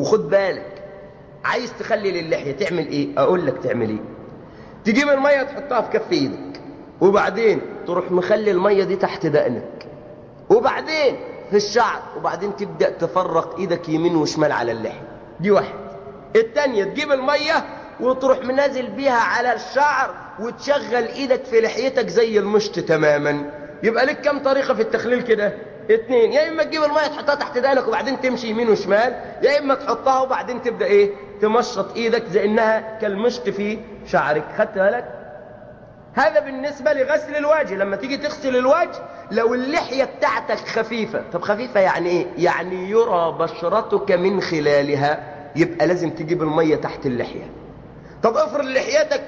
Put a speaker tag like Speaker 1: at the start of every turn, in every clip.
Speaker 1: وخد بالك، عايز تخلي للحية تعمل ايه؟ اقول لك تعمل ايه. تجيب المية تحطها في كف ايدك، وبعدين تروح مخلي المية دي تحت دقنك، وبعدين في الشعر، وبعدين تبدأ تفرق ايدك يمين وشمال على اللحية. دي واحد. التانية تجيب المية وتروح منازل بيها على الشعر وتشغل ايدك في لحيتك زي المشط تماما. يبقى لك كم طريقة في التخليل كده؟ اتنين. يا اما تجيب المية تحطها تحت دقنك وبعدين تمشي يمين وشمال، يا اما تحطها وبعدين تبدأ ايه؟ تمشط ايدك زي انها كالمشط في شعرك. خدت بالك؟ هذا بالنسبة لغسل الوجه. لما تيجي تغسل الوجه، لو اللحية بتاعتك خفيفة، طب خفيفة يعني ايه؟ يعني يرى بشرتك من خلالها، يبقى لازم تجيب المية تحت اللحية. طب افرض لحيتك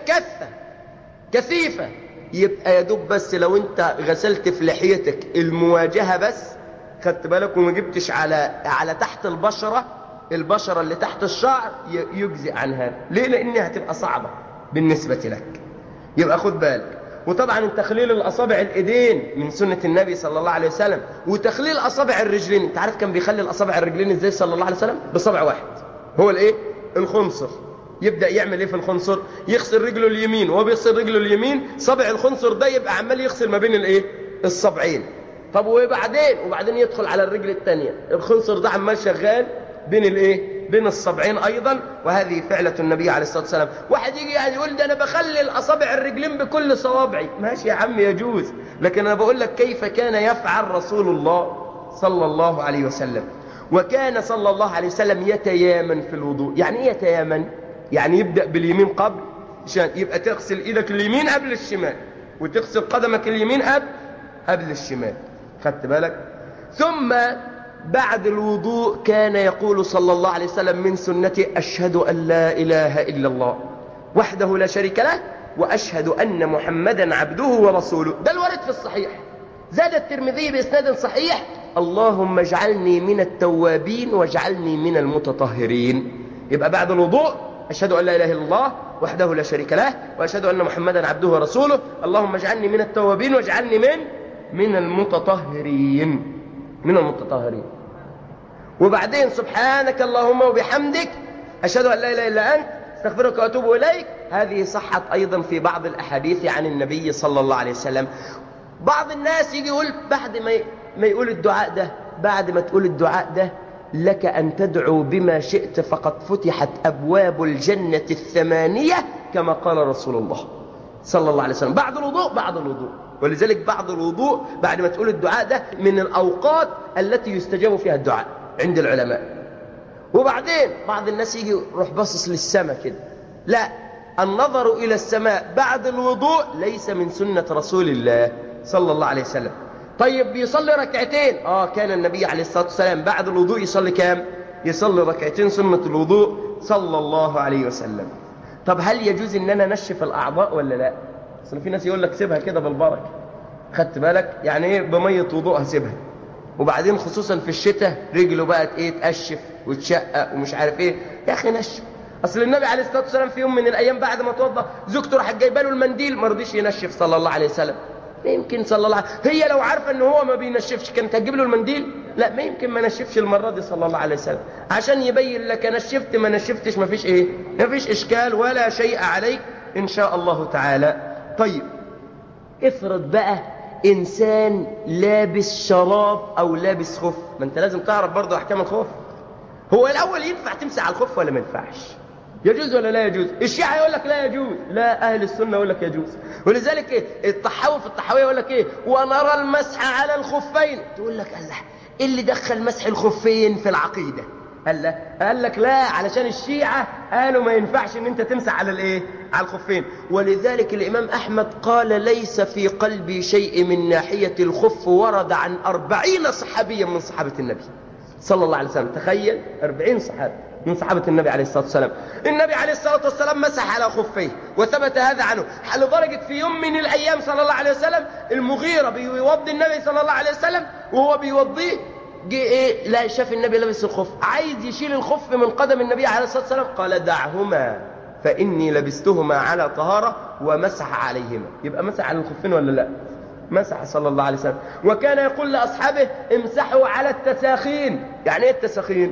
Speaker 1: كثيفة، يبقى يا دوب بس لو انت غسلت في لحيتك المواجهة بس، خدت بالك، وما جبتش على تحت البشرة اللي تحت الشعر، يجزئ عن هذا. ليه؟ لانها هتبقى صعبة بالنسبة لك. يبقى خد بالك. وطبعا تخليل الاصابع الايدين من سنة النبي صلى الله عليه وسلم، وتخليل اصابع الرجلين. انت عارف كان بيخلي اصابع الرجلين ازاي صلى الله عليه وسلم؟ بصبع واحد، هو الايه؟ الخنصر. يبدأ يعمل ايه في الخنصر؟ يغسل رجله اليمين، وهو بيغسل رجله اليمين صبع الخنصر ده يبقى عمال يغسل ما بين الايه؟ الصبعين. طب وبعدين يدخل على الرجل الثانيه، الخنصر ده عمال شغال بين الايه؟ بين الصبعين ايضا. وهذه فعلة النبي عليه الصلاة والسلام. واحد يجي يعني يقول ده انا بخلل اصابع الرجلين بكل صوابعي، ماشي يا عم يجوز، لكن انا بقول لك كيف كان يفعل رسول الله صلى الله عليه وسلم. وكان صلى الله عليه وسلم يتيامن في الوضوء. يعني ايه يتيامن؟ يعني يبدأ باليمين قبل، عشان يبقى تغسل ايدك اليمين قبل الشمال، وتغسل قدمك اليمين قبل الشمال. خدت بالك؟ ثم بعد الوضوء كان يقول صلى الله عليه وسلم من سنته: أشهد أن لا إله إلا الله وحده لا شريك له، وأشهد أن محمدا عبده ورسوله. ده الورد في الصحيح. زاد الترمذي بإسناد صحيح: اللهم اجعلني من التوابين واجعلني من المتطهرين. يبقى بعد الوضوء: أشهد أن لا إله إلا الله وحده لا شريك له، وأشهد أن محمدا عبده ورسوله، اللهم اجعلني من التوابين واجعلني من المتطهرين. وبعدين: سبحانك اللهم وبحمدك أشهد أن لا إله إلا أنت استغفرك وأتوب إليك. هذه صحت أيضا في بعض الأحاديث عن النبي صلى الله عليه وسلم. بعض الناس يجي يقول بعد ما يقول الدعاء ده، بعد ما تقول الدعاء ده: لك أن تدعو بما شئت فقد فتحت أبواب الجنة الثمانية، كما قال رسول الله صلى الله عليه وسلم. بعد الوضوء. ولذلك بعد الوضوء بعد ما تقول الدعاء ده من الأوقات التي يستجاب فيها الدعاء عند العلماء. وبعدين بعض الناس يجي يروح باصص للسماء كده. لا، النظر إلى السماء بعد الوضوء ليس من سنة رسول الله صلى الله عليه وسلم. طيب بيصلي ركعتين. كان النبي عليه الصلاة والسلام بعد الوضوء يصلي كام؟ يصلي ركعتين سنة الوضوء صلى الله عليه وسلم. طب هل يجوز ان انا نشف الاعضاء ولا لا؟ اصل في ناس يقول لك سيبها كده بالبركه. خدت بالك؟ يعني ايه بميه وضوءها سيبها. وبعدين خصوصا في الشتاء رجله بقت ايه؟ تقشف وتشقق ومش عارف ايه. يا اخي نشف. اصل النبي عليه الصلاه والسلام في يوم من الايام بعد ما توضى زوجته راحت جايبه له المنديل، ما رضيش ينشف صلى الله عليه وسلم. ما يمكن صلى الله عليه وسلم هي لو عارفه ان هو ما بينشفش كانت هتجيب له المنديل؟ لا، ما يمكن ما نشفش المره دي صلى الله عليه وسلم، عشان يبين لك نشفت ما نشفتش ما فيش ايه؟ ما فيش اشكال ولا شيء عليك ان شاء الله تعالى. طيب افرض بقى انسان لابس شراب او لابس خف، ما انت لازم تعرف برضه احكام الخف. هو الاول ينفع تمسح على الخف ولا ما ينفعش؟ يجوز ولا لا يجوز؟ الشيعة يقول لك لا يجوز، لا أهل السنة يقول لك يجوز. ولذلك إيه؟ الطحاوي في الطحاوية يقول لك ايه؟ ونرى المسح على الخفين. تقول لك الله، إيه اللي دخل مسح الخفين في العقيدة؟ قال لك لا، علشان الشيعة قالوا ما ينفعش ان انت تمسح على الايه؟ على الخفين. ولذلك الامام احمد قال: ليس في قلبي شيء من ناحية الخف ورد عن 40 صحابيا من صحابة النبي صلى الله عليه وسلم. تخيل 40 صحابي من صحابة النبي عليه الصلاة والسلام. النبي عليه الصلاة والسلام مسح على خفيه وثبت هذا عنه، لدرجة في يوم من الأيام صلى الله عليه وسلم المغيرة بيوضي النبي صلى الله عليه وسلم، وهو بيوضيه جه ايه؟ لا، شاف النبي لابس الخف، عايز يشيل الخف من قدم النبي عليه الصلاة والسلام، قال: دعهما فإني لبستهما على طهارة، ومسح عليهما. يبقى مسح على الخفين ولا لا؟ مسح صلى الله عليه وسلم. وكان يقول لأصحابه: امسحوا على التساخين. يعني ايه التساخين؟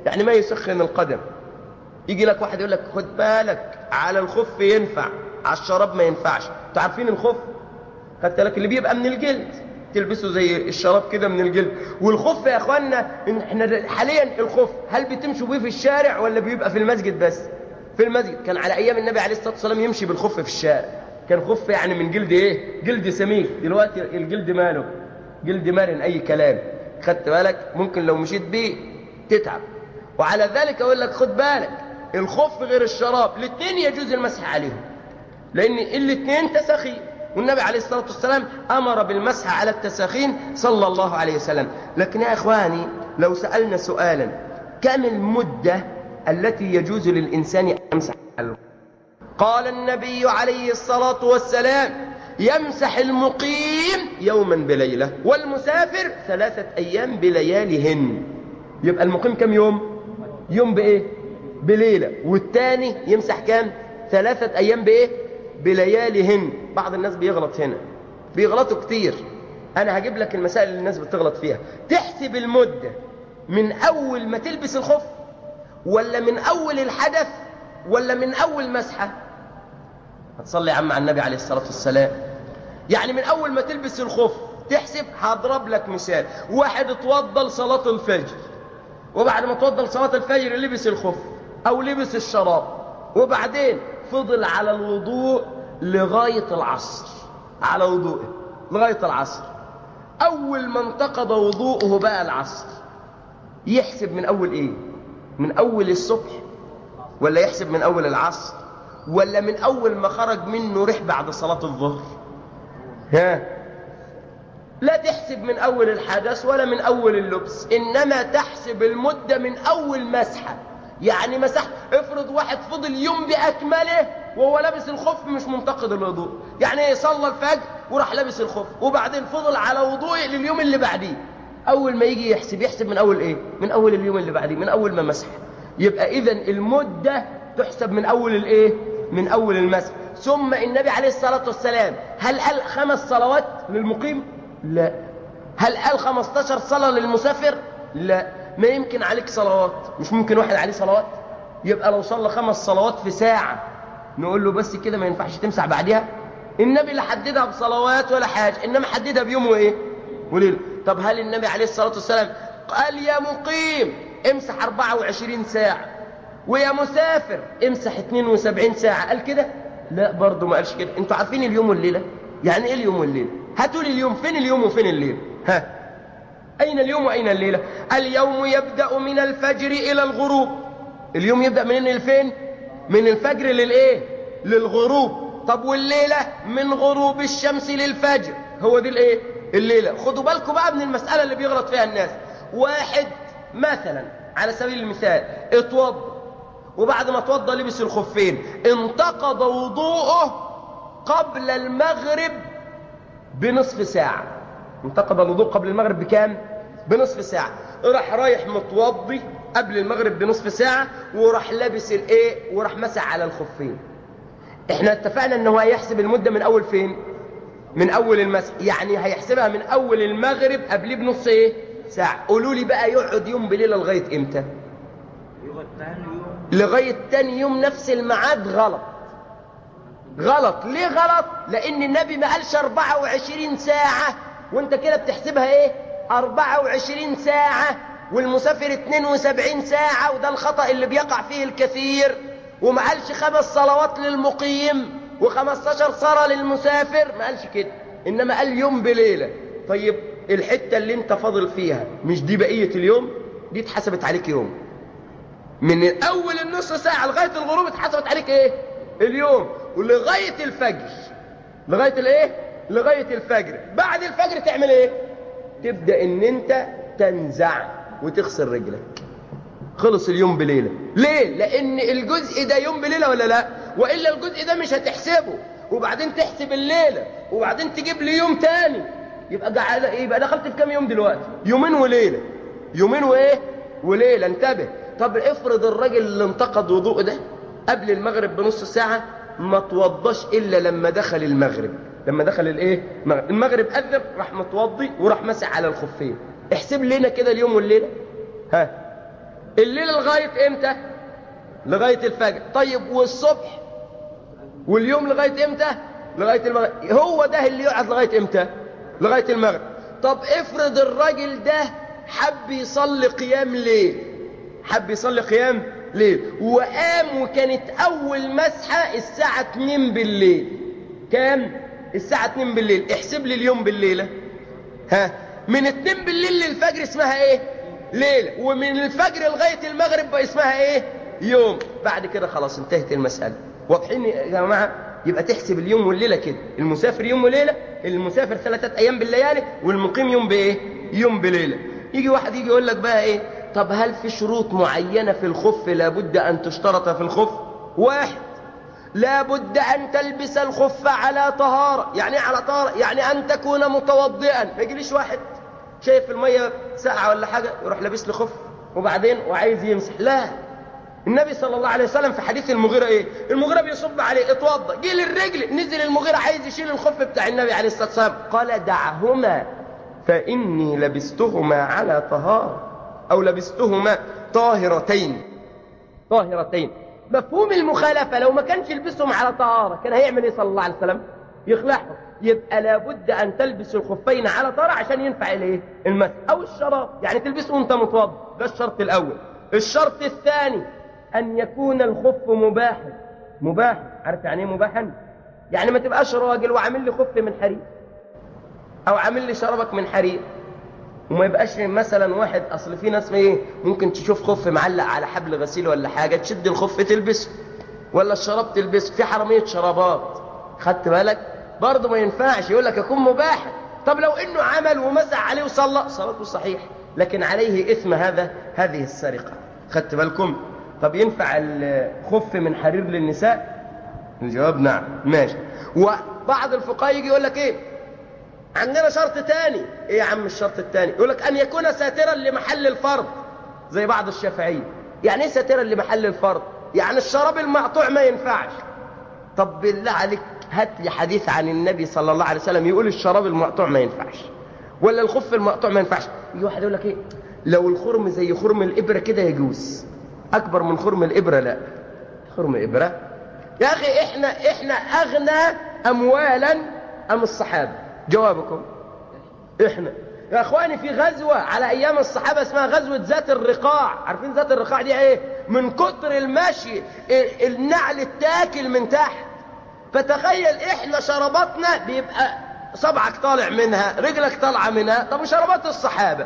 Speaker 1: يعني ما يسخن القدم. يجي لك واحد يقول لك خد بالك على الخف ينفع، على الشراب ما ينفعش. انتوا عارفين الخف خدت بالك اللي بيبقى من الجلد، تلبسه زي الشراب كده من الجلد. والخف يا اخوانا احنا حاليا الخف هل بتمشوا بيه في الشارع ولا بيبقى في المسجد بس؟ في المسجد. كان على ايام النبي عليه الصلاه والسلام يمشي بالخف في الشارع، كان خف يعني من جلد ايه؟ جلد سميك. دلوقتي الجلد ماله؟ جلد مرن اي كلام. خدت بالك؟ ممكن لو مشيت بيه تتعب. وعلى ذلك اقول لك خد بالك الخف غير الشراب، الاثنين يجوز المسح عليهم لان الاثنين تساخين، والنبي عليه الصلاة والسلام أمر بالمسح على التساخين صلى الله عليه وسلم. لكن يا إخواني لو سألنا سؤالا كم المدة التي يجوز للإنسان أن يمسح عليها؟ قال النبي عليه الصلاة والسلام يمسح المقيم يوما بليلة والمسافر 3 أيام بلياليهن. يبقى المقيم كم يوم؟ يوم بإيه؟ بليلة. والتاني يمسح كام؟ 3 أيام بإيه؟ بلياليهن. بعض الناس بيغلط هنا، بيغلطوا كتير. أنا هجيب لك المسائل اللي الناس بتغلط فيها. تحسب المدة من أول ما تلبس الخف ولا من أول الحدث ولا من أول مسحة؟ هتصلي يا عم على النبي عليه الصلاة والسلام. يعني من أول ما تلبس الخف تحسب. هضرب لك مثال. واحد اتوضى لصلاة الفجر، وبعد ما اتوضى لصلاة الفجر لبس الخف أو لبس الشراب، وبعدين فضل على الوضوء لغاية العصر، على وضوءه لغاية العصر. أول ما انتقض وضوءه بقى العصر، يحسب من أول إيه؟ من أول الصبح ولا يحسب من أول العصر ولا من أول ما خرج منه ريح بعد صلاة الظهر؟ ها؟ لا تحسب من أول الحدث ولا من أول اللبس، إنما تحسب المدة من أول مسحة. يعني مسح. افرض واحد فضل يوم بأكمله وهو لابس الخف مش منتقد الوضوء، يعني صلى الفجر وراح لابس الخف وبعدين فضل على وضوءه لليوم اللي بعديه. أول ما يجي يحسب من أول إيه؟ من أول اليوم اللي بعديه، من أول ما مسح. يبقى إذن المدة تحسب من أول الإيه؟ من أول المسح. ثم النبي عليه الصلاة والسلام هل قال 5 صلوات للمقيم؟ لا. هل قال 15 صلاة للمسافر؟ لا. ما يمكن عليك صلوات، مش ممكن واحد عليه صلوات. يبقى لو صلى 5 صلوات في ساعة نقول له بس كده ما ينفعش تمسح بعدها؟ النبي لا حددها بصلوات ولا حاجة، إنما حددها بيوم وإيه؟ وليلة. طب هل النبي عليه الصلاة والسلام قال يا مقيم امسح 24 ساعة ويا مسافر امسح 72 ساعة؟ قال كده؟ لا برضه ما قالش كده. انتوا عارفين اليوم والليلة؟ يعني ايه اليوم والليلة؟ هاتوا لي اليوم. فين اليوم وفين الليل؟ ها؟ أين اليوم وأين الليلة؟ اليوم يبدأ من الفجر إلى الغروب. اليوم يبدأ منين لفين؟ من الفجر للإيه؟ للغروب. طب والليلة من غروب الشمس للفجر. هو دي الإيه؟ الليلة. خدوا بالكم بقى من المسألة اللي بيغلط فيها الناس. واحد مثلا على سبيل المثال اتوضى، وبعد ما اتوضى لبس الخفين، انتقض وضوءه قبل المغرب بنصف ساعة. انتقض الوضوء قبل المغرب بكام؟ بنصف ساعة. راح رايح متوضي قبل المغرب بنصف ساعة وراح لابس الايه وراح مسح على الخفين. احنا اتفقنا ان هو هيحسب المدة من اول فين؟ من اول المسح. يعني هيحسبها من اول المغرب قبليه بنص ايه؟ ساعة. قولوا لي بقى يقعد يوم بليلة لغاية امتى؟ لغاية تاني يوم نفس الميعاد. غلط. غلط. ليه غلط؟ لان النبي ما قالش 24 ساعة وانت كده بتحسبها ايه؟ 24 ساعة والمسافر 72 ساعة، وده الخطأ اللي بيقع فيه الكثير. وما قالش 5 صلوات للمقيم و15 صلاة للمسافر، ما قالش كده، انما قال يوم بليلة. طيب الحتة اللي انت فاضل فيها مش دي بقية اليوم؟ دي اتحسبت عليك يوم. من اول النص ساعة لغاية الغروب اتحسبت عليك ايه؟ اليوم. ولغاية الفجر، لغاية الايه؟ لغاية الفجر. بعد الفجر تعمل ايه؟ تبدأ ان انت تنزع وتغسل رجلك. خلص اليوم بليلة. ليه؟ لان الجزء ده يوم بليلة ولا لا؟ وإلا الجزء ده مش هتحسبه، وبعدين تحسب الليلة وبعدين تجيب لي يوم تاني. يبقى دخلت في كام يوم دلوقتي؟ يومين وليلة. يومين وايه؟ وليلة. انتبه. طب افرض الراجل اللي انتقد وضوء ده قبل المغرب بنص ساعة ما توضاش إلا لما دخل المغرب. لما دخل الايه؟ المغرب أذن راح متوضي وراح مسح على الخفين. احسب لنا كده اليوم والليلة. ها؟ الليل لغاية امتى؟ لغاية الفجر. طيب والصبح واليوم لغاية امتى؟ لغاية المغرب. هو ده اللي يقعد لغاية امتى؟ لغاية المغرب. طب افرض الراجل ده حب يصلي قيام ليل، حب يصلي قيام ليل وقام وكانت اول مسحة الساعة 2 بالليل. كام؟ الساعة 2 بالليل. احسب لي اليوم بالليلة. ها، من 2 بالليل للفجر اسمها ايه؟ ليلة. ومن الفجر لغاية المغرب بقى اسمها ايه؟ يوم. بعد كده خلاص انتهت المسألة. واضحين يا جماعة؟ يبقى تحسب اليوم والليلة كده. المسافر يوم وليلة، المسافر 3 أيام بالليالي، والمقيم يوم بايه؟ يوم بليلة. يجي واحد يجي يقول لك بقى ايه؟ طب هل في شروط معينة في الخف لابد أن تشترط في الخف؟ واحد، لابد أن تلبس الخف على طهارة. يعني ايه على طهارة؟ يعني أن تكون متوضئا. ما يجيليش واحد شايف المية ساعة ولا حاجة يروح لابس له خف وبعدين وعايز يمسح. لا، النبي صلى الله عليه وسلم في حديث المغيرة ايه؟ المغيرة بيصب عليه اتوضى، جه للرجل، نزل المغيرة عايز يشيل الخف بتاع النبي عليه الصلاة والسلام، قال دعهما فإني لبستهما على طهارة، أو لبستهما طاهرتين. طاهرتين. مفهوم المخالفة، لو ما كانش يلبسهم على طهارة كان هيعمل ايه صلى الله عليه وسلم؟ يخلعهم. يبقى لابد أن تلبس الخفين على طهارة عشان ينفع الايه؟ المسح. أو الشراب، يعني تلبسه وانت متوضى. ده الشرط الأول. الشرط الثاني أن يكون الخف مباحا. مباحا، عارف يعني ايه مباحا؟ يعني ما تبقاش راجل وعامل لي خف من حرير أو عامل لي شرابك من حرير، وما يبقاش مثلا واحد، أصل في ناس ايه ممكن تشوف خف معلق على حبل غسيل ولا حاجة تشد الخف تلبسه، ولا الشراب تلبسه. في حرامية شرابات، خدت بالك؟ برضه ما ينفعش. يقول لك يكون مباحا. طب لو انه عمل ومسح عليه وصلى صلاته صحيح، لكن عليه إثم هذه السرقة. خدت بالكم؟ طب ينفع الخف من حرير للنساء؟ الجواب نعم. ماشي. وبعض الفقهاء يجي يقول لك ايه؟ عندنا شرط تاني. ايه يا عم الشرط التاني؟ يقول لك ان يكون ساترا لمحل الفرض، زي بعض الشافعية. يعني ايه ساترا لمحل الفرض؟ يعني الشراب المقطوع ما ينفعش. طب بالله عليك هات لي حديث عن النبي صلى الله عليه وسلم يقول الشراب المقطوع ما ينفعش، ولا الخف المقطوع ما ينفعش. يجي واحد يقول لك ايه؟ لو الخرم زي خرم الإبرة كده يجوز، أكبر من خرم الإبرة لا. خرم إبرة يا أخي، إحنا أغنى أموالا أم الصحابة؟ جوابكم. إحنا يا أخواني في غزوة على أيام الصحابة اسمها غزوة ذات الرقاع. عارفين ذات الرقاع دي إيه؟ من كتر المشي النعل التاكل من تحت. فتخيل إحنا شرباتنا بيبقى صبعك طالع منها، رجلك طالعة منها. طب وشربات الصحابة،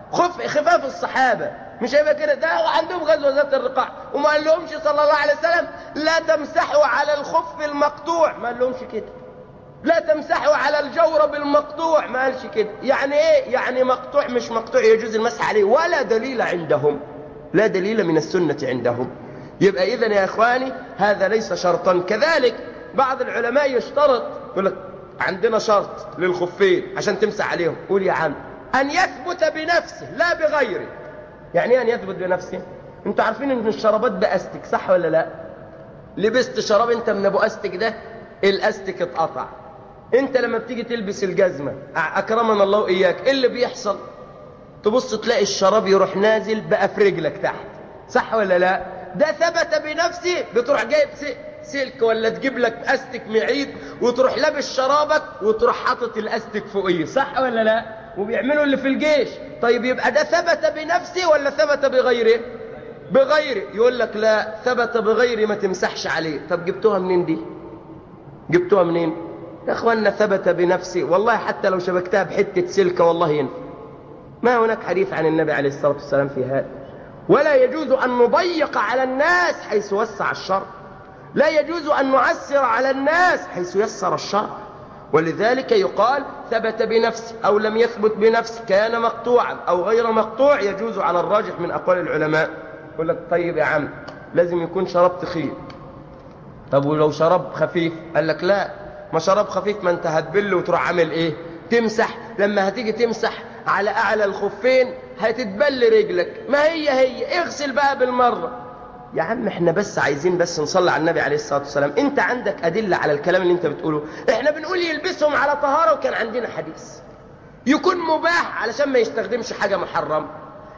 Speaker 1: خفاف الصحابة مش هيبقى كده؟ ده عندهم غزوة ذات الرقاع وما قال لهمش صلى الله عليه وسلم لا تمسحوا على الخف المقطوع، ما قال لهمش كده. لا تمسحوا على الجورب المقطوع، ما قالش كده. يعني ايه؟ يعني مقطوع مش مقطوع يجوز المسح عليه، ولا دليل عندهم، لا دليل من السنة عندهم. يبقى إذن يا إخواني هذا ليس شرطا. كذلك بعض العلماء يشترط، يقول لك عندنا شرط للخفين عشان تمسح عليهم. قول يا عم أن يثبت بنفسه لا بغيره. يعني ايه أن يثبت بنفسه؟ انتوا عارفين ان الشرابات بأستك، صح ولا لا؟ لبست شراب انت من ابو أستك ده، الأستك اتقطع. انت لما بتيجي تلبس الجزمة أكرمنا الله إياك، ايه اللي بيحصل؟ تبص تلاقي الشراب يروح نازل بقى في رجلك تحت، صح ولا لا؟ ده ثبت بنفسه. بتروح جايب سلك ولا تجيب لك أستك معيد وتروح لابس شرابك وتروح حاطط الأستك فوقيه، صح ولا لا؟ وبيعملوا اللي في الجيش. طيب يبقى ده ثبت بنفسه ولا ثبت بغيره؟ بغيره. يقول لك لا، ثبت بغيره ما تمسحش عليه. طب جبتوها منين دي؟ جبتوها منين يا اخوانا؟ ثبت بنفسه. والله حتى لو شبكتها بحتة سلكة والله ينفع. ما هناك حديث عن النبي عليه الصلاة والسلام في هذا. ولا يجوز أن نضيق على الناس حيث وسع الشرع، لا يجوز أن نعسر على الناس حيث يسر الشرع. ولذلك يقال ثبت بنفسه أو لم يثبت بنفسه، كان مقطوعا أو غير مقطوع، يجوز على الراجح من أقوال العلماء. يقول لك طيب يا عم لازم يكون شراب تخين. طب ولو شراب خفيف؟ قال لك لا، ما شراب خفيف ما انت هتبل وتروح عامل ايه؟ تمسح. لما هتيجي تمسح على أعلى الخفين هتتبل رجلك، ما هي اغسل بقى بالمرة. يا عم احنا بس عايزين بس نصلي على النبي عليه الصلاة والسلام. انت عندك أدلة على الكلام اللي انت بتقوله؟ احنا بنقول يلبسهم على طهارة، وكان عندنا حديث يكون مباح علشان ما يستخدمش حاجة محرم.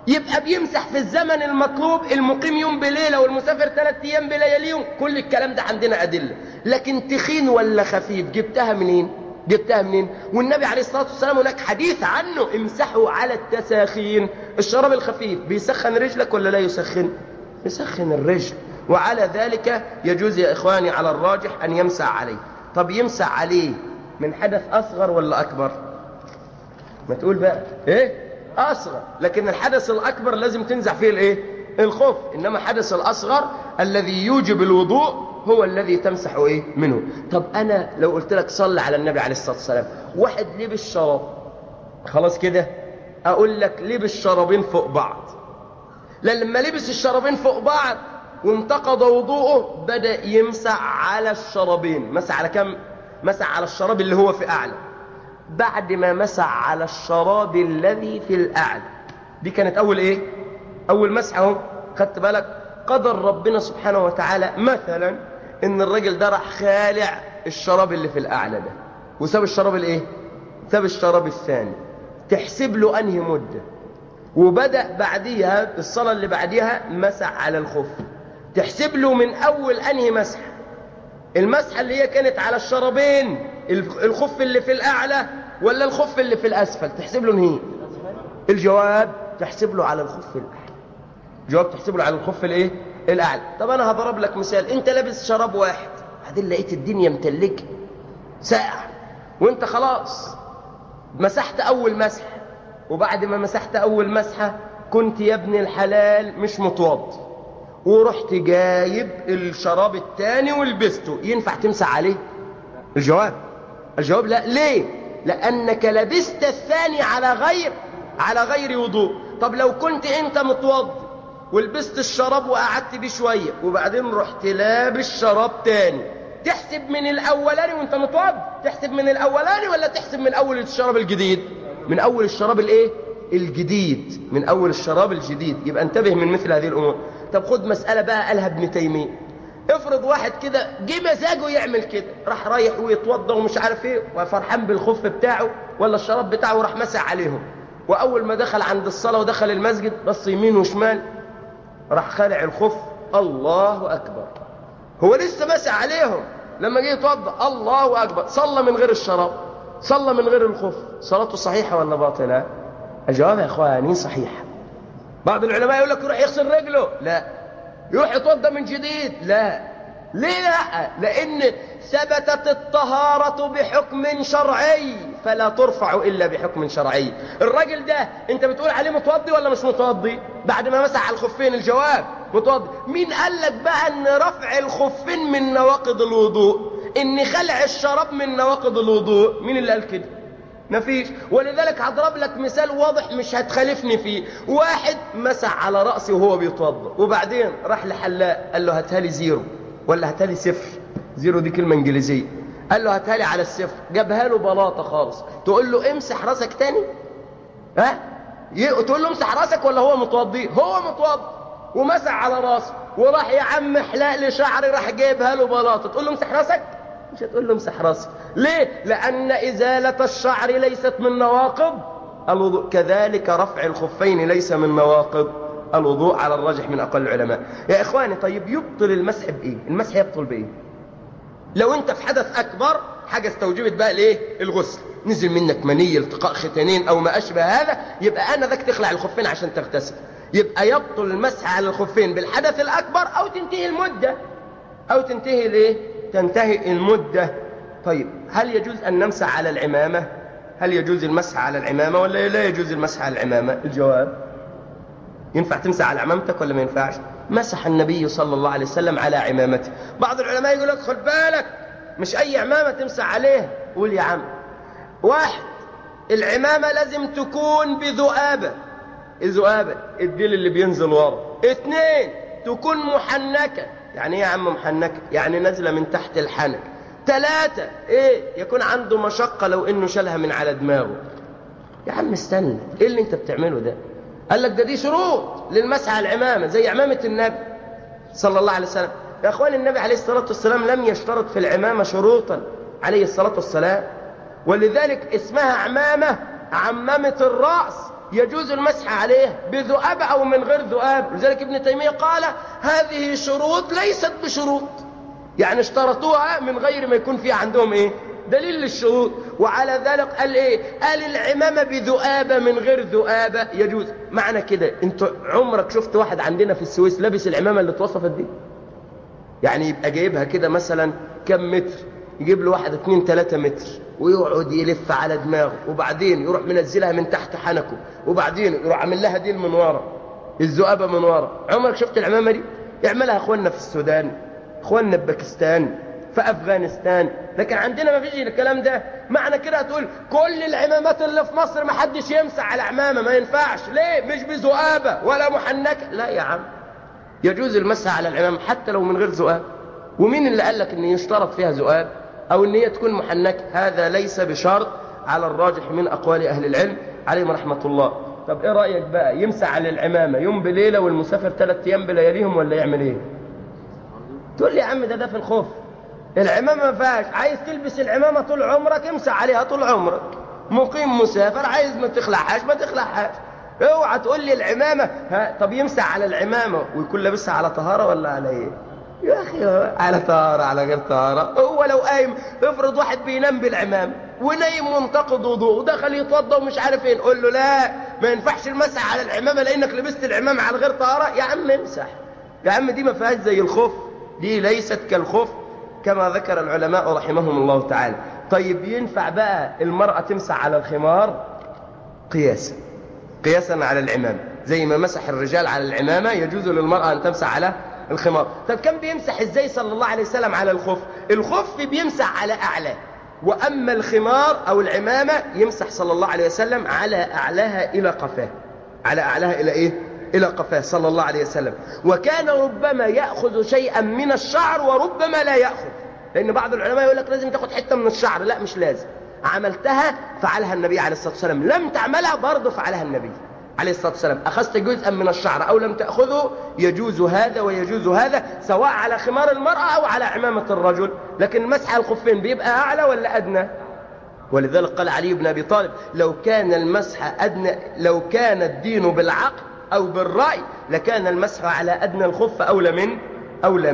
Speaker 1: يبقى بيمسح في الزمن المطلوب، المقيم يوم بليلة والمسافر 3 أيام بلياليهم. كل الكلام ده عندنا أدلة. لكن تخين ولا خفيف جبتها منين؟ والنبي عليه الصلاة والسلام هناك حديث عنه: امسحوا على التساخين. الشراب الخفيف بيسخن رجلك ولا لا يسخن؟ يسخن الرجل. وعلى ذلك يجوز يا إخواني على الراجح أن يمسح عليه. طب يمسح عليه من حدث أصغر ولا أكبر؟ ما تقول بقى إيه؟ أصغر. لكن الحدث الأكبر لازم تنزع فيه الإيه؟ الخف. إنما حدث الأصغر الذي يوجب الوضوء هو الذي تمسح إيه؟ منه. طب أنا لو قلت لك صل على النبي عليه الصلاة والسلام، واحد لبس شراب، خلاص كده أقول لك لبس شرابين فوق بعض. لما لبس الشرابين فوق بعض وانتقض وضوءه بدأ يمسح على الشرابين. مسح على كم؟ مسح على الشراب اللي هو في أعلى. بعد ما مسح على الشراب الذي في الأعلى، دي كانت أول إيه؟ أول مسحه. خدت بالك؟ قدر ربنا سبحانه وتعالى مثلا إن الرجل ده راح خالع الشراب اللي في الأعلى ده وساب الشراب الإيه؟ ساب الشراب الثاني. تحسب له أنهي مدة؟ وبدأ بعديها الصلاة اللي بعديها مسح على الخف. تحسب له من أول أنهي مسحة؟ المسحة اللي هي كانت على الشرابين، الخف اللي في الأعلى ولا الخف اللي في الأسفل؟ تحسب له نهي. الجواب تحسب له على الخف الأعلى. الجواب تحسب له على الخف الإيه؟ الأعلى. طب أنا هضرب لك مثال. أنت لابس شراب واحد، بعدين لقيت الدنيا متلجة ساقع، وأنت خلاص مسحت أول مسحة، وبعد ما مسحت أول مسحة كنت يا ابن الحلال مش متوضي، ورحت جايب الشراب الثاني ولبسته، ينفع تمسح عليه؟ الجواب لا. ليه؟ لأنك لبست الثاني على غير وضوء. طب لو كنت أنت متوضي ولبست الشراب وقعدت بيه شوية وبعدين رحت لابس شراب تاني، تحسب من الأولاني وانت متوضي؟ تحسب من الأولاني ولا تحسب من أول الشراب الجديد؟ من أول الشراب الإيه؟ الجديد. من أول الشراب الجديد. يبقى انتبه من مثل هذه الأمور. طب خد مسألة بقى قالها ابن تيمية. افرض واحد كده جه مزاجه يعمل كده، راح رايح ويتوضى ومش عارف ايه وفرحان بالخف بتاعه ولا الشراب بتاعه وراح مسح عليهم، واول ما دخل عند الصلاة ودخل المسجد بص يمين وشمال راح خالع الخف. الله أكبر. هو لسه مسح عليهم، لما جه يتوضى الله أكبر، صلى من غير الشراب، صلى من غير الخف، صلاته صحيحة ولا باطلة؟ الجواب يا اخواني صحيحة. بعض العلماء يقول لك يروح يغسل رجله، لا. يروح يتوضى من جديد، لا. ليه لا؟ لأن ثبتت الطهارة بحكم شرعي فلا ترفع إلا بحكم شرعي. الراجل ده أنت بتقول عليه متوضي ولا مش متوضي؟ بعد ما مسح على الخفين الجواب متوضي. مين قال لك بقى أن رفع الخفين من نواقض الوضوء؟ إن خلع الشراب من نواقض الوضوء؟ مين اللي قال كده؟ مفيش. ولذلك هضرب لك مثال واضح مش هتخالفني فيه. واحد مسح على رأسه وهو بيتوضا وبعدين راح لحلاق قال له هاتها لي زيرو ولا هاتها لي صفر. زيرو دي كلمة انجليزية. قال له هاتها لي على الصفر، جابها له بلاطة خالص. تقول له امسح راسك تاني؟ ها؟ تقول له امسح راسك ولا هو متوضي؟ هو متوضي ومسح على راسه وراح يا عم حلاق لي شعري راح جايبها له بلاطة، تقول له امسح راسك؟ مش هتقول له امسح راسك. ليه؟ لأن إزالة الشعر ليست من نواقض الوضوء، كذلك رفع الخفين ليس من نواقض الوضوء على الراجح من أقل العلماء. يا إخواني طيب يبطل المسح بإيه؟ المسح يبطل بإيه؟ لو أنت في حدث أكبر حاجة استوجبت بقى الإيه؟ الغسل، نزل منك مني، التقاء ختانين أو ما أشبه هذا، يبقى أنا ذاك تخلع الخفين عشان تغتسل. يبقى يبطل المسح على الخفين بالحدث الأكبر أو تنتهي المدة، أو تنتهي الإيه؟ تنتهي المدة. طيب هل يجوز أن نمسح على العمامة؟ هل يجوز المسح على العمامة ولا لا يجوز المسح على العمامة؟ الجواب ينفع تمسح على عمامتك ولا ما ينفعش؟ مسح النبي صلى الله عليه وسلم على عمامته. بعض العلماء يقول لك خد بالك مش أي عمامة تمسح عليها. قول يا عم. واحد، العمامة لازم تكون بذؤابة، الذؤابة الديل اللي بينزل ورا. اثنين، تكون محنكة. يعني ايه يا عم محنكة؟ يعني نازلة من تحت الحنك. ثلاثة، ايه؟ يكون عنده مشقة لو انه شالها من على دماغه. يا عم استنى، ايه اللي انت بتعمله ده؟ قال لك ده دي شروط للمسح على العمامة زي عمامة النبي صلى الله عليه وسلم. يا اخوان النبي عليه الصلاة والسلام لم يشترط في العمامة شروطا عليه الصلاة والسلام، ولذلك اسمها عمامة عمامة الرأس يجوز المسح عليه بذؤاب أو من غير ذؤاب. لذلك ابن تيمية قال هذه شروط ليست بشروط، يعني اشترطوها من غير ما يكون فيها عندهم ايه دليل للشروط. وعلى ذلك قال ايه؟ قال العمامة بذؤابة من غير ذؤابة يجوز. معنى كده انت عمرك شفت واحد عندنا في السويس لابس العمامة اللي اتوصفت دي؟ يعني يبقى جايبها كده مثلا كم متر، يجيب له 1 2 3 متر ويقعد يلف على دماغه، وبعدين يروح منزلها من تحت حنكه، وبعدين يروح عامل لها ديل من ورا، الذؤابة من ورا. عمرك شفت العمامة دي؟ يعملها اخواننا في السودان، اخواننا في باكستان، في افغانستان، لكن عندنا ما فيش الكلام ده. معنى كده هتقول كل العمامات اللي في مصر ما حدش يمسح على عمامة، ما ينفعش. ليه؟ مش بذؤابة ولا محنكة. لا يا عم، يجوز المسح على العمامة حتى لو من غير ذؤاب. ومين اللي قال لك ان يشترط فيها ذؤاب او ان هي تكون محنكة؟ هذا ليس بشرط على الراجح من اقوال اهل العلم عليهم رحمة الله. طب ايه رأيك بقى، يمسح على العمامة يوم بليلة والمسافر 3 ايام بلياليهم، ولا يعمل ايه؟ تقول لي يا عم ده في الخوف. العمامة ما فيهاش، عايز تلبس العمامة طول عمرك امسح عليها طول عمرك. مقيم مسافر عايز ما تخلعهاش ما تخلعهاش. اوعى تقول لي العمامة طب يمسح على العمامة ويكون لابسها على طهارة ولا على ايه؟ يا اخي على طهارة على غير طهارة. هو لو قايم، افرض واحد بينام بالعمامة ونايم منتقض وضوء ودخل يتوضى ومش عارف ايه، نقول له لا ما ينفعش المسح على العمامة لانك لبست العمامة على غير طهارة. يا عم امسح يا عم، دي ما فيهاش زي الخوف، دي ليست كالخوف كما ذكر العلماء رحمهم الله تعالى. طيب ينفع بقى المرأة تمسح على الخمار قياسا على العمامة، زي ما مسح الرجال على العمامة يجوز للمرأة أن تمسح على الخمار. طب كان بيمسح ازاي صلى الله عليه وسلم على الخف؟ الخف بيمسح على أعلاه، وأما الخمار أو العمامة يمسح صلى الله عليه وسلم على أعلاها إلى قفاه. على أعلاها إلى إيه؟ إلى قفاه صلى الله عليه وسلم. وكان ربما يأخذ شيئا من الشعر وربما لا يأخذ، لأن بعض العلماء يقول لك لازم تاخد حتة من الشعر. لا، مش لازم. عملتها فعلها النبي عليه الصلاة والسلام، لم تعملها برضه فعلها النبي عليه الصلاة والسلام. أخذت جزءا من الشعر أو لم تأخذه يجوز هذا ويجوز هذا، سواء على خمار المرأة أو على عمامة الرجل. لكن مسح الخفين بيبقى أعلى ولا أدنى؟ ولذلك قال علي بن أبي طالب لو كان المسح أدنى، لو كان الدين بالعقل أو بالرأي لكان المسح على أدنى الخف أولى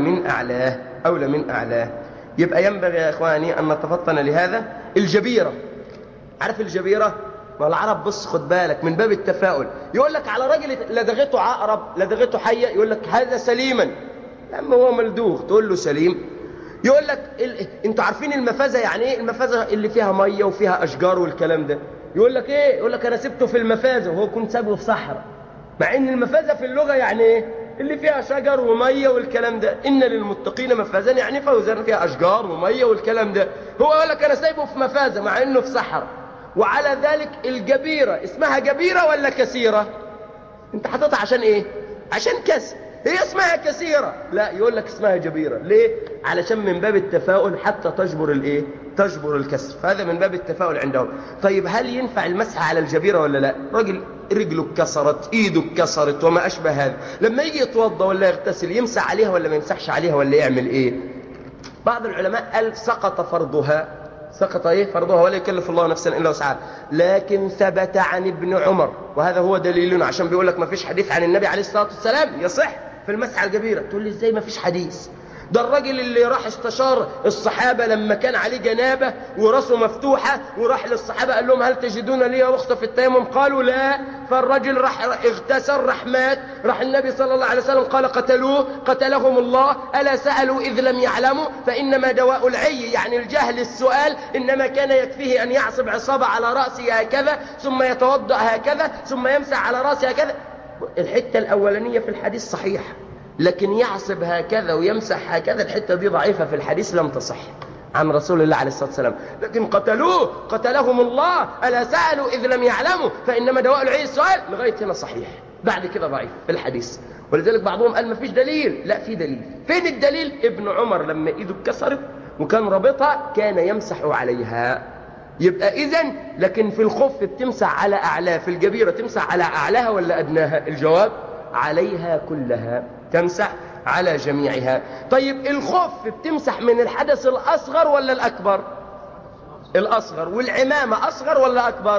Speaker 1: من أعلاه. يبقى ينبغي يا إخواني أن نتفطن لهذا. الجبيرة، عارف الجبيرة؟ ما العرب بص خد بالك من باب التفاؤل، يقول لك على راجل لدغته عقرب لدغته حية يقول لك هذا سليما، لما هو ملدوغ تقول له سليم. يقول لك انتوا عارفين المفازة يعني ايه؟ المفازة اللي فيها مية وفيها أشجار والكلام ده. يقول لك ايه؟ يقول لك أنا سبته في المفازة وهو كنت سابه في صحراء، مع ان المفازة في اللغة يعني ايه؟ اللي فيها شجر ومية والكلام ده. إن للمتقين مفازا يعني فوزا فيها أشجار ومية والكلام ده. هو يقول لك أنا سايبه في مفازة مع إنه في صحراء. وعلى ذلك الجبيرة اسمها جبيرة ولا كثيرة؟ انت حطيتها عشان ايه؟ عشان كسر. هي اسمها كثيرة؟ لا، يقول لك اسمها جبيرة. ليه؟ علشان من باب التفاؤل حتى تجبر الايه؟ تجبر الكسر. فهذا من باب التفاؤل عندهم. طيب هل ينفع المسح على الجبيرة ولا لا؟ راجل رجله اتكسرت، ايده اتكسرت وما اشبه هذا، لما يجي يتوضى ولا يغتسل يمسح عليها ولا ما يمسحش عليها ولا يعمل ايه؟ بعض العلماء قال سقط فرضها. سقط ايه؟ فرضها، ولا يكلف الله نفسا الا وسعها. لكن ثبت عن ابن عمر، وهذا هو دليلنا، عشان بيقول لك ما فيش حديث عن النبي عليه الصلاة والسلام يصح في المسح على الجبيرة. تقول لي ازاي ما فيش حديث؟ ده الراجل اللي راح استشار الصحابة لما كان عليه جنابة وراسه مفتوحة، وراح للصحابة قال لهم هل تجدون لي رخصة في التيمم؟ قالوا لا. فالرجل راح اغتسل، راح مات، راح النبي صلى الله عليه وسلم قال قتلوه قتلهم الله، ألا سألوا إذ لم يعلموا؟ فإنما دواء العي يعني الجهل السؤال، إنما كان يكفيه أن يعصب عصابة على رأسه هكذا ثم يتوضأ هكذا ثم يمسح على رأسه هكذا. الحتة الأولانية في الحديث صحيح، لكن يعصب هكذا ويمسح هكذا الحتة دي ضعيفة في الحديث، لم تصح عن رسول الله عليه الصلاة والسلام. لكن قتلوه قتلهم الله، ألا سألوا إذ لم يعلموا؟ فإنما دواء العي السؤال، لغاية هنا صحيح، بعد كده ضعيف في الحديث. ولذلك بعضهم قال ما فيش دليل. لا، في دليل. فين الدليل؟ ابن عمر لما إيده اتكسرت وكان رابطها كان يمسح عليها. يبقى إذن، لكن في الخف بتمسح على أعلاه، في الجبيرة تمسح على أعلاها ولا أدناها؟ الجواب عليها كلها، تمسح على جميعها. طيب الخف بتمسح من الحدث الأصغر ولا الأكبر؟ الأصغر. والعمامة أصغر ولا أكبر؟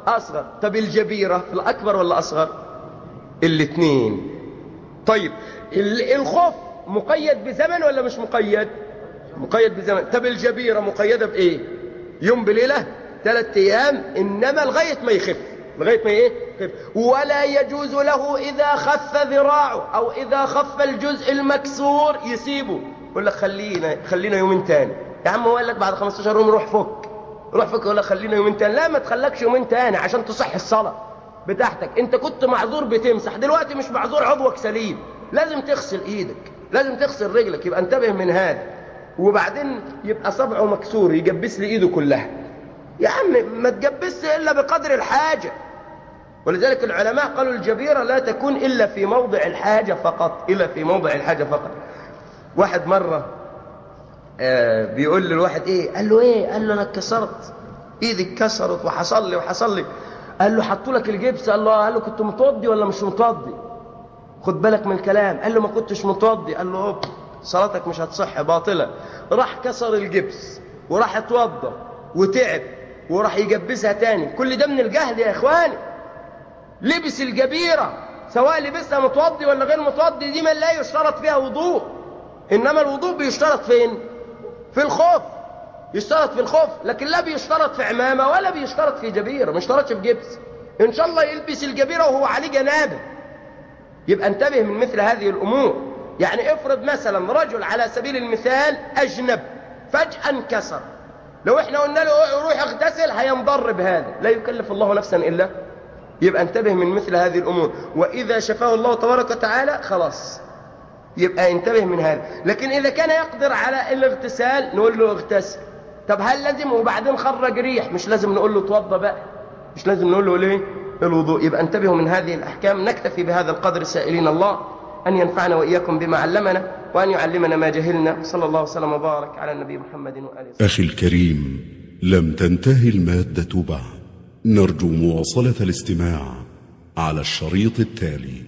Speaker 1: أصغر. طب الجبيرة في الأكبر ولا أصغر؟ الاثنين. طيب الخف مقيد بزمن ولا مش مقيد؟ مقيد بزمن. طب الجبيرة مقيدة بإيه؟ يوم بليلة 3 أيام، إنما لغاية ما يخف، لغاية ما إيه؟ يخف. ولا يجوز له إذا خف ذراعه أو إذا خف الجزء المكسور يسيبه، يقول لك خلينا يومين تاني. يا عم هو قال لك بعد 15 يوم روح فك، يقول لك خلينا يومين تاني. لا، ما تخلكش يومين تاني عشان تصح الصلاة بتاعتك. انت كنت معذور بتمسح، دلوقتي مش معذور، عضوك سليم، لازم تغسل ايدك، لازم تغسل رجلك. يبقى انتبه من هذا. وبعدين يبقى صبعه مكسور يجبس لي ايده كلها. يا عم ما تجبس الا بقدر الحاجة. ولذلك العلماء قالوا الجبيرة لا تكون الا في موضع الحاجة فقط، الا في موضع الحاجة فقط. واحد مرة بيقول للواحد ايه؟ قال له ايه؟ قال له انا اتكسرت، ايدي اتكسرت وحصل لي. قال له حطوا لك الجبس؟ قال له كنت متوضي ولا مش متوضي؟ خد بالك من الكلام. قال له ما كنتش متوضي. قال له اوب، صلاتك مش هتصح، باطلة. راح كسر الجبس وراح اتوضى وتعب وراح يجبسها تاني. كل ده من الجهل يا اخواني. لبس الجبيرة سواء لبسها متوضي ولا غير متوضي دي من لا يشترط فيها وضوء، انما الوضوء بيشترط فين؟ في الخوف، يشترط في الخوف، لكن لا بيشترط في عمامة ولا بيشترط في جبيرة، ما يشترطش في جبس. ان شاء الله يلبس الجبيرة وهو عليه جنابه. يبقى انتبه من مثل هذه الامور. يعني افرض مثلا رجل على سبيل المثال اجنب فجأة انكسر، لو احنا قلنا له روح اغتسل هينضر بهذا، لا يكلف الله نفسا الا. يبقى انتبه من مثل هذه الامور. واذا شفاه الله تبارك وتعالى خلاص، يبقى انتبه من هذا. لكن إذا كان يقدر على الاغتسال نقول له اغتسل. طب هل لازم وبعدين خرج ريح؟ مش لازم نقول له توضى بقى، مش لازم نقول له ليه الوضوء. يبقى انتبهوا من هذه الأحكام. نكتفي بهذا القدر سائلين الله أن ينفعنا وإياكم بما علمنا وأن يعلمنا ما جهلنا. صلى الله وسلم وبارك على النبي محمد وآله.
Speaker 2: أخي الكريم، لم تنتهي المادة بعد، نرجو مواصلة الاستماع على الشريط التالي.